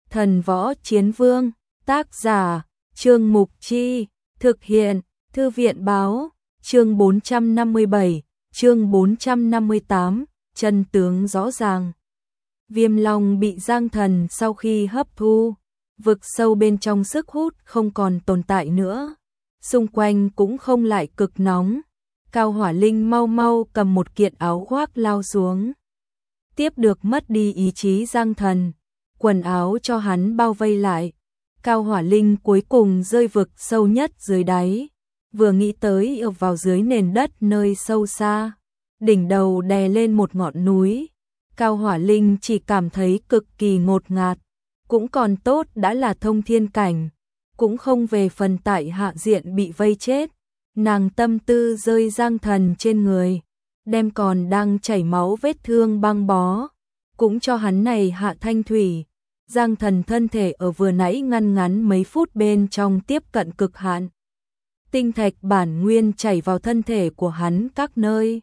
Thần Võ Chiến Vương, tác giả, Trương Mục Chi, thực hiện, Thư viện báo, chương 457, chương 458, chân tướng rõ ràng. Viêm Long bị Giang Thần sau khi hấp thu, vực sâu bên trong sức hút không còn tồn tại nữa. Xung quanh cũng không lại cực nóng. Cao Hỏa Linh mau mau cầm một kiện áo khoác lao xuống. Tiếp được mất đi ý chí Giang Thần, quần áo cho hắn bao vây lại. Cao Hỏa Linh cuối cùng rơi vực sâu nhất dưới đáy. Vừa nghĩ tới ập vào dưới nền đất nơi sâu xa, đỉnh đầu đè lên một ngọn núi. Cao Hỏa Linh chỉ cảm thấy cực kỳ ngột ngạt. Cũng còn tốt đã là thông thiên cảnh, cũng không về phần tại hạ diện bị vây chết. Nàng tâm tư rơi Giang Thần trên người, đem còn đang chảy máu vết thương băng bó, cũng cho hắn này hạ thanh thủy. Giang Thần thân thể ở vừa nãy ngăn ngắn mấy phút bên trong tiếp cận cực hạn. Tinh thạch bản nguyên chảy vào thân thể của hắn các nơi,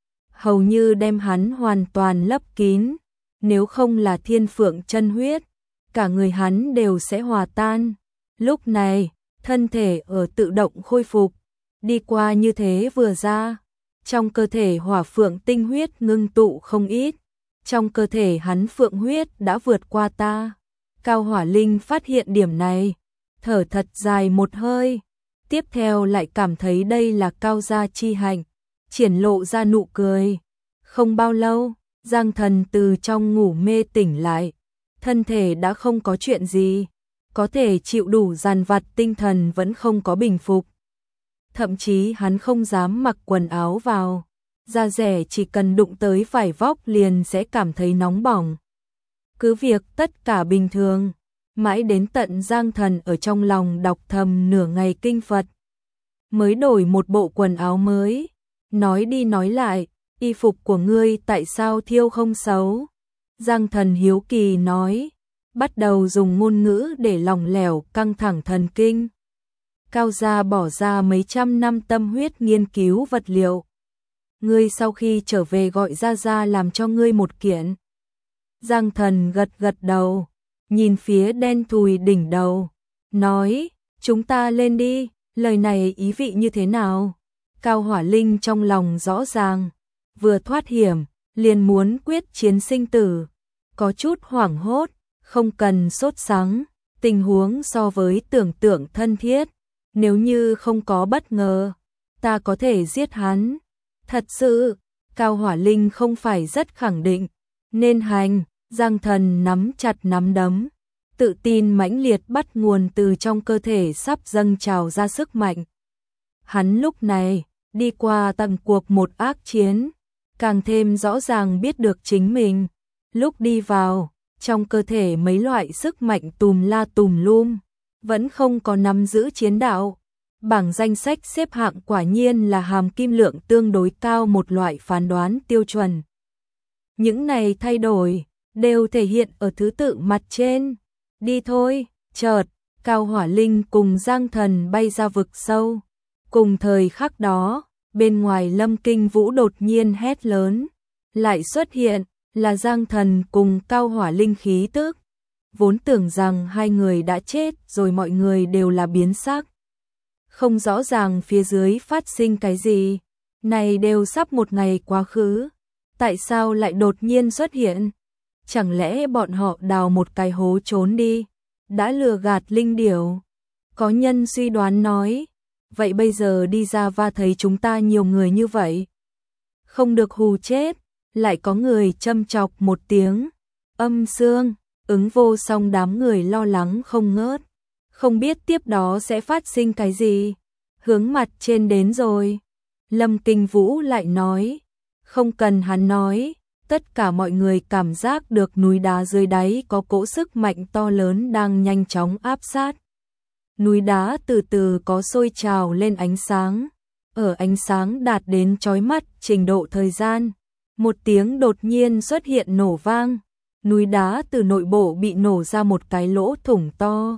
hầu như đem hắn hoàn toàn lấp kín. Nếu không là thiên phượng chân huyết, cả người hắn đều sẽ hòa tan. Lúc này, thân thể ở tự động khôi phục. Đi qua như thế vừa ra, trong cơ thể hỏa phượng tinh huyết ngưng tụ không ít. Trong cơ thể hắn phượng huyết đã vượt qua ta. Cao Hỏa Linh phát hiện điểm này, thở thật dài một hơi. Tiếp theo lại cảm thấy đây là cao gia chi hạnh, triển lộ ra nụ cười. Không bao lâu, Giang Thần từ trong ngủ mê tỉnh lại. Thân thể đã không có chuyện gì, có thể chịu đủ dằn vặt, tinh thần vẫn không có bình phục. Thậm chí hắn không dám mặc quần áo vào, da rẻ chỉ cần đụng tới vải vóc liền sẽ cảm thấy nóng bỏng. Cứ việc tất cả bình thường, mãi đến tận Giang Thần ở trong lòng đọc thầm nửa ngày kinh Phật, mới đổi một bộ quần áo mới. Nói đi nói lại, y phục của ngươi tại sao thiêu không xấu? Giang Thần hiếu kỳ nói, bắt đầu dùng ngôn ngữ để lỏng lẻo căng thẳng thần kinh. Cao gia bỏ ra mấy trăm năm tâm huyết nghiên cứu vật liệu. Ngươi sau khi trở về gọi Gia làm cho ngươi một kiện. Giang Thần gật gật đầu, nhìn phía đen thùi đỉnh đầu, nói, chúng ta lên đi. Lời này ý vị như thế nào? Cao Hỏa Linh trong lòng rõ ràng, vừa thoát hiểm, liền muốn quyết chiến sinh tử. Có chút hoảng hốt, không cần sốt sắng, tình huống so với tưởng tượng thân thiết. Nếu như không có bất ngờ, ta có thể giết hắn. Thật sự, Cao Hỏa Linh không phải rất khẳng định, nên hành. Giang Thần nắm chặt nắm đấm, tự tin mãnh liệt bắt nguồn từ trong cơ thể sắp dâng trào ra sức mạnh. Hắn lúc này, đi qua tầng cuộc một ác chiến, càng thêm rõ ràng biết được chính mình. Lúc đi vào, trong cơ thể mấy loại sức mạnh tùm la tùm lum, vẫn không có nắm giữ chiến đạo. Bảng danh sách xếp hạng quả nhiên là hàm kim lượng tương đối cao, một loại phán đoán tiêu chuẩn. Những này thay đổi đều thể hiện ở thứ tự mặt trên. Đi thôi. Chợt, Cao Hỏa Linh cùng Giang Thần bay ra vực sâu. Cùng thời khắc đó, bên ngoài Lâm Kinh Vũ đột nhiên hét lớn, lại xuất hiện là Giang Thần cùng Cao Hỏa Linh khí tức. Vốn tưởng rằng hai người đã chết rồi, mọi người đều là biến sắc. Không rõ ràng phía dưới phát sinh cái gì, này đều sắp một ngày quá khứ, tại sao lại đột nhiên xuất hiện? Chẳng lẽ bọn họ đào một cái hố trốn đi, đã lừa gạt linh điểu? Có nhân suy đoán nói, vậy bây giờ đi ra và thấy chúng ta nhiều người như vậy, không được hù chết. Lại có người châm chọc một tiếng, âm xương, ứng vô song. Đám người lo lắng không ngớt, không biết tiếp đó sẽ phát sinh cái gì. Hướng mặt trên đến rồi. Lâm Kinh Vũ lại nói, không cần hắn nói, tất cả mọi người cảm giác được núi đá dưới đáy có cỗ sức mạnh to lớn đang nhanh chóng áp sát. Núi đá từ từ có sôi trào lên ánh sáng, ở ánh sáng đạt đến chói mắt trình độ thời gian, một tiếng đột nhiên xuất hiện nổ vang, núi đá từ nội bộ bị nổ ra một cái lỗ thủng to.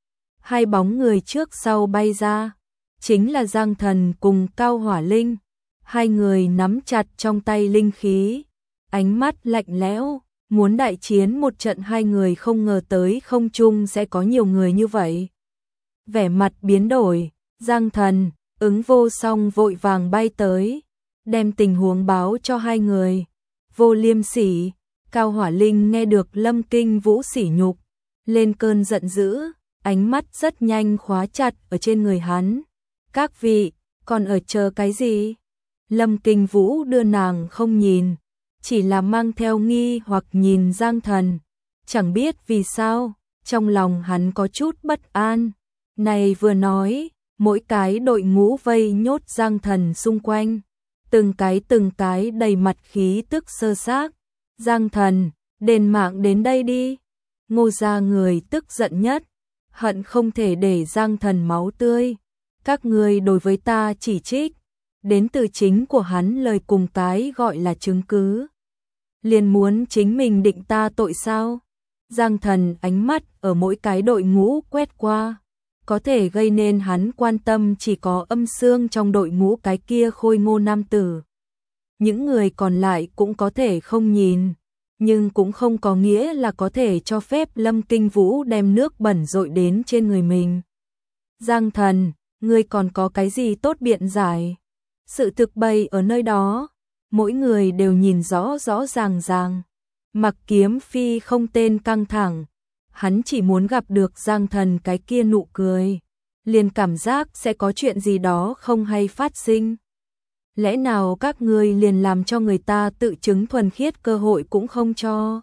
Hai bóng người trước sau bay ra, chính là Giang Thần cùng Cao Hỏa Linh. Hai người nắm chặt trong tay linh khí, ánh mắt lạnh lẽo, muốn đại chiến một trận hai người không ngờ tới không trung sẽ có nhiều người như vậy. Vẻ mặt biến đổi, Giang Thần, Ứng Vô Song vội vàng bay tới, đem tình huống báo cho hai người. Vô Liêm Sỉ, Cao Hỏa Linh nghe được Lâm Kinh Vũ sỉ nhục, lên cơn giận dữ, ánh mắt rất nhanh khóa chặt ở trên người hắn. Các vị, còn ở chờ cái gì? Lâm Kinh Vũ đưa nàng không nhìn, chỉ là mang theo nghi hoặc nhìn Giang Thần. Chẳng biết vì sao, trong lòng hắn có chút bất an. Này vừa nói, mỗi cái đội ngũ vây nhốt Giang Thần xung quanh, từng cái đầy mặt khí tức sơ xác. Giang Thần, đền mạng đến đây đi. Ngô gia người tức giận nhất, hận không thể để Giang Thần máu tươi. Các người đối với ta chỉ trích, đến từ chính của hắn lời cùng cái gọi là chứng cứ. Liền muốn chính mình định ta tội sao? Giang Thần ánh mắt ở mỗi cái đội ngũ quét qua, có thể gây nên hắn quan tâm chỉ có Âm Xương trong đội ngũ cái kia khôi ngô nam tử. Những người còn lại cũng có thể không nhìn, nhưng cũng không có nghĩa là có thể cho phép Lâm Kinh Vũ đem nước bẩn dội đến trên người mình. Giang Thần, ngươi còn có cái gì tốt biện giải? Sự thực bày ở nơi đó, mỗi người đều nhìn rõ rõ ràng ràng. Mặc Kiếm Phi không tên căng thẳng, hắn chỉ muốn gặp được Giang Thần cái kia nụ cười, liền cảm giác sẽ có chuyện gì đó không hay phát sinh. Lẽ nào các ngươi liền làm cho người ta tự chứng thuần khiết cơ hội cũng không cho?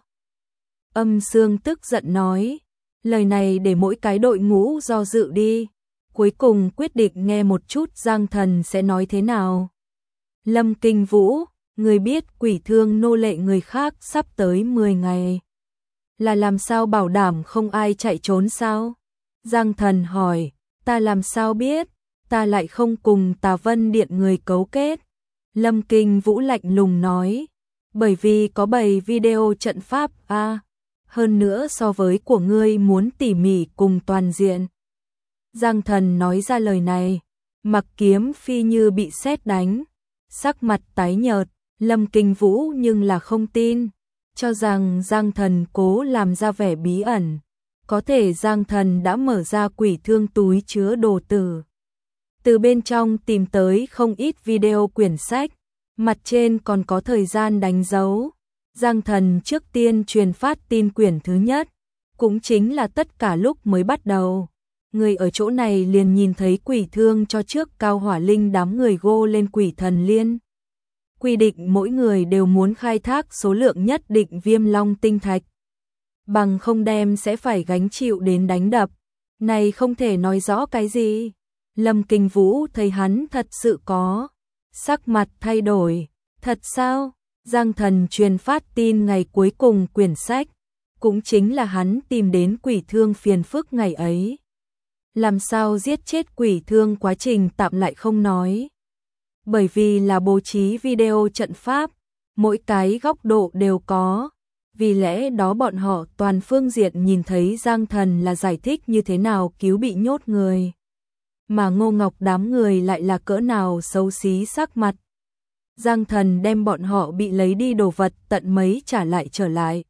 Âm Xương tức giận nói, lời này để mỗi cái đội ngũ do dự đi, cuối cùng quyết định nghe một chút Giang Thần sẽ nói thế nào. Lâm Kinh Vũ, người biết quỷ thương nô lệ người khác sắp tới 10 ngày. Là làm sao bảo đảm không ai chạy trốn sao? Giang Thần hỏi, ta làm sao biết, ta lại không cùng Tà Vân Điện người cấu kết. Lâm Kinh Vũ lạnh lùng nói, bởi vì có bày video trận pháp hơn nữa so với của ngươi muốn tỉ mỉ cùng toàn diện. Giang Thần nói ra lời này, Mặc Kiếm Phi như bị sét đánh, sắc mặt tái nhợt. Lâm Kinh Vũ nhưng là không tin, cho rằng Giang Thần cố làm ra vẻ bí ẩn. Có thể Giang Thần đã mở ra quỷ thương túi chứa đồ tử, từ bên trong tìm tới không ít video quyển sách, mặt trên còn có thời gian đánh dấu. Giang Thần trước tiên truyền phát tin quyển thứ nhất, cũng chính là tất cả lúc mới bắt đầu. Người ở chỗ này liền nhìn thấy quỷ thương cho trước Cao Hỏa Linh đám người gô lên quỷ thần liên. Quy định mỗi người đều muốn khai thác số lượng nhất định viêm long tinh thạch, bằng không đem sẽ phải gánh chịu đến đánh đập. Này không thể nói rõ cái gì. Lâm Kinh Vũ thấy hắn thật sự có, sắc mặt thay đổi. Thật sao? Giang Thần truyền phát tin ngày cuối cùng quyển sách, cũng chính là hắn tìm đến quỷ thương phiền phức ngày ấy. Làm sao giết chết quỷ thương quá trình tạm lại không nói. Bởi vì là bố trí video trận pháp, mỗi cái góc độ đều có. Vì lẽ đó bọn họ toàn phương diện nhìn thấy Giang Thần là giải thích như thế nào cứu bị nhốt người. Mà Ngô Ngọc đám người lại là cỡ nào xấu xí sắc mặt. Giang Thần đem bọn họ bị lấy đi đồ vật tận mấy trả lại trở lại.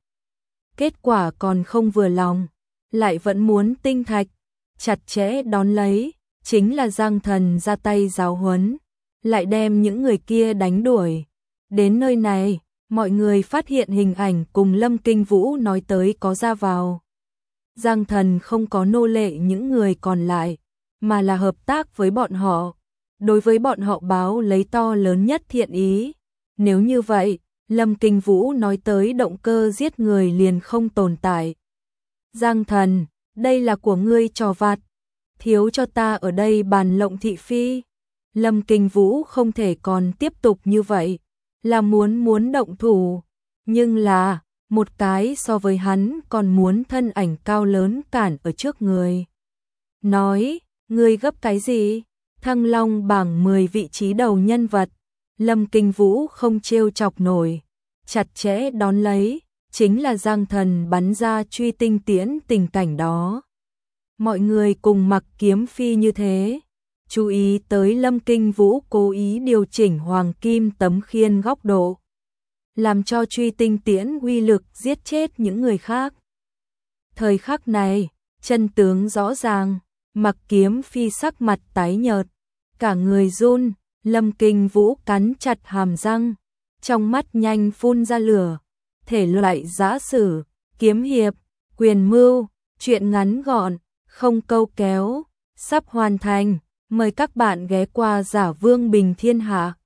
Kết quả còn không vừa lòng, lại vẫn muốn tinh thạch, chặt chẽ đón lấy, chính là Giang Thần ra tay giáo huấn, lại đem những người kia đánh đuổi. Đến nơi này, mọi người phát hiện hình ảnh cùng Lâm Kinh Vũ nói tới có ra vào. Giang Thần không có nô lệ những người còn lại, mà là hợp tác với bọn họ. Đối với bọn họ báo lấy to lớn nhất thiện ý. Nếu như vậy, Lâm Kinh Vũ nói tới động cơ giết người liền không tồn tại. Giang Thần, đây là của ngươi trò vặt, thiếu cho ta ở đây bàn lộng thị phi. Lâm Kinh Vũ không thể còn tiếp tục như vậy, là muốn động thủ, nhưng là một cái so với hắn còn muốn thân ảnh cao lớn cản ở trước người. Nói, ngươi gấp cái gì? Thăng Long bảng 10 vị trí đầu nhân vật, Lâm Kinh Vũ không trêu chọc nổi, chặt chẽ đón lấy, chính là Giang Thần bắn ra truy tinh tiễn tình cảnh đó. Mọi người cùng Mặc Kiếm Phi như thế, chú ý tới Lâm Kinh Vũ cố ý điều chỉnh hoàng kim tấm khiên góc độ. làm cho truy tinh tiễn uy lực giết chết những người khác. Thời khắc này, chân tướng rõ ràng, Mặc Kiếm Phi sắc mặt tái nhợt, cả người run, Lâm Kinh Vũ cắn chặt hàm răng, trong mắt nhanh phun ra lửa. Thể loại giã sử, kiếm hiệp, quyền mưu, truyện ngắn gọn, không câu kéo, sắp hoàn thành. Mời các bạn ghé qua Giả Vương Bình Thiên Hạ.